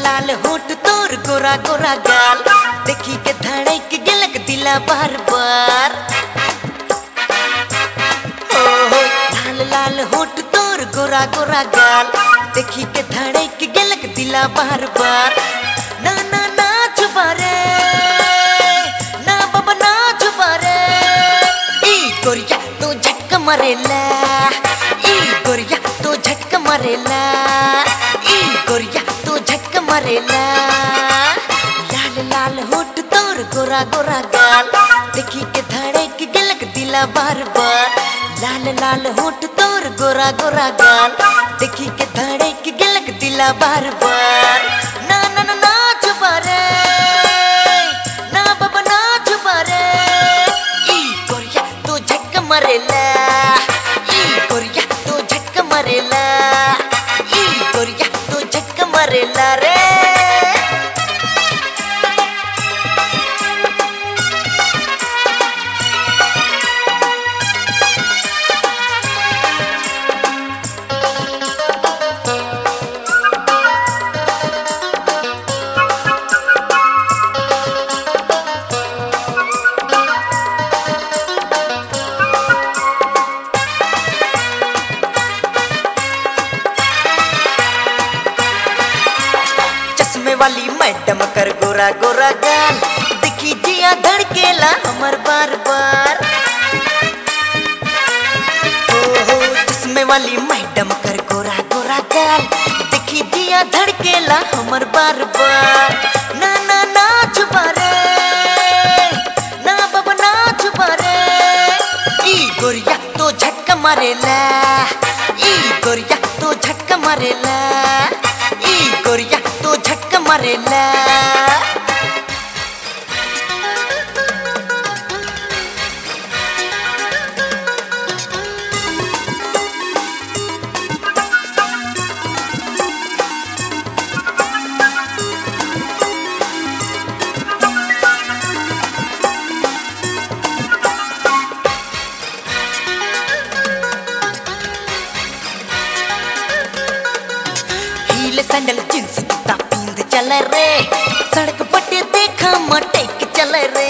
लाल होठ तोर गोरा गोरा गाल देखी के धड़क गिलक दिला बार बार। हो लाल लाल होठ तोर गोरा गोरा गाल देखी के धड़क गिलक दिला बार बार। ना ना ना छुपा रे ना बाबा ना छुपा रे ई गोरिया तो झटका मारेला ई गोरिया तो झटका मारेला ई गोरिया तो झटका मारेला। लाल लाल होठ तोर गोरा गोरा गाल देखी के धड़क गिलक दिला बार बार। लाल लाल होठ तोर गोरा गोरा गाल देखी के धड़क गिलक दिला बार बार। ना ना ना ना छुपा रे ना बाबा ना छुपा रे ई गोरिया तो झटका मारेला ई गोरिया तो झटका मारेला ई गोरिया तो झटका मारेला रे। चश्मे वाली मैडम कर गोरा गोरा गाल दिखी जिया धड़केला हमर बार बार। हो चश्मे वाली मैडम कर गोरा गोरा गाल दिखी जिया धड़केला हमर बार बार। ना ना ना छुपा रे ना बाबा ना छुपा रे ई गोरिया तो झटका मारेला ई गोरिया तो झटका मारेला ई गोरिया तो झटका मारेला। हील सैंडल जींस जूता पींद चल रे सड़क पटे देखा मटेक चल रे।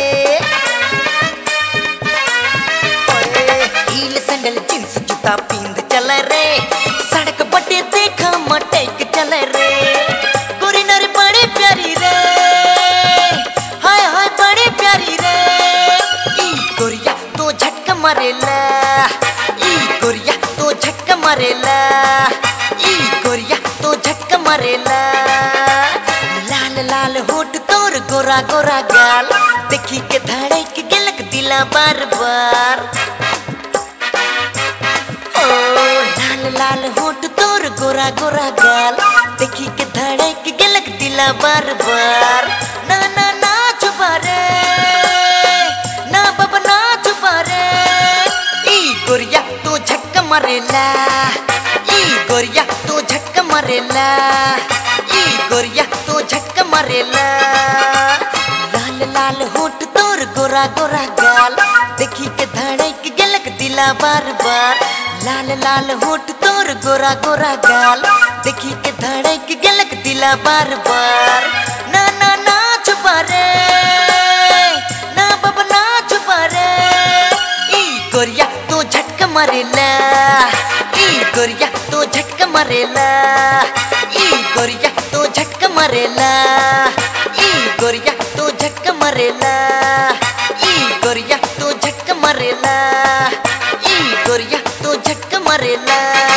हील सैंडल जींस जूता पींद चल रे सड़क पटे देखा मटेक चल रे। गोरी नर बड़ी प्यारी रे हाय हाय बड़ी प्यारी रे ई गोरिया तो झटका मारेला ई गोरिया तो झटका मारेला ई गोरिया तो झटका मारेला। लाल लाल होठ तोर गोरा गोरा गाल देखी के धड़क गिलक दिला बार बार। ओ लाल लाल होठ तोर गोरा गोरा गाल देखी के धड़क गिलक दिला बार बार। ना ना ना छुपा रे ना बाबा ना छुपा रे ई गोरिया तो झटका मारेला ई गोरिया तो झटका मारेला ई गोरिया तो झटका मारेला। लाल लाल होठ तोर गोरा गोरा गाल देखी के धड़क गिलक दिला बार बार। लाल लाल होठ तोर गोरा गोरा गाल देखी के धड़क गिलक दिला बार बार। ना ना ना छुपा रे ना बाबा ना छुपा रे ई गोरिया तो झटका मारेला ई गोरिया तो झटका मारेला ई गोरिया तो झटका मारेला ई गोरिया तो झटका मारेला ई गोरिया तो झटका मारेला ई गोरिया तो झटका मारेला।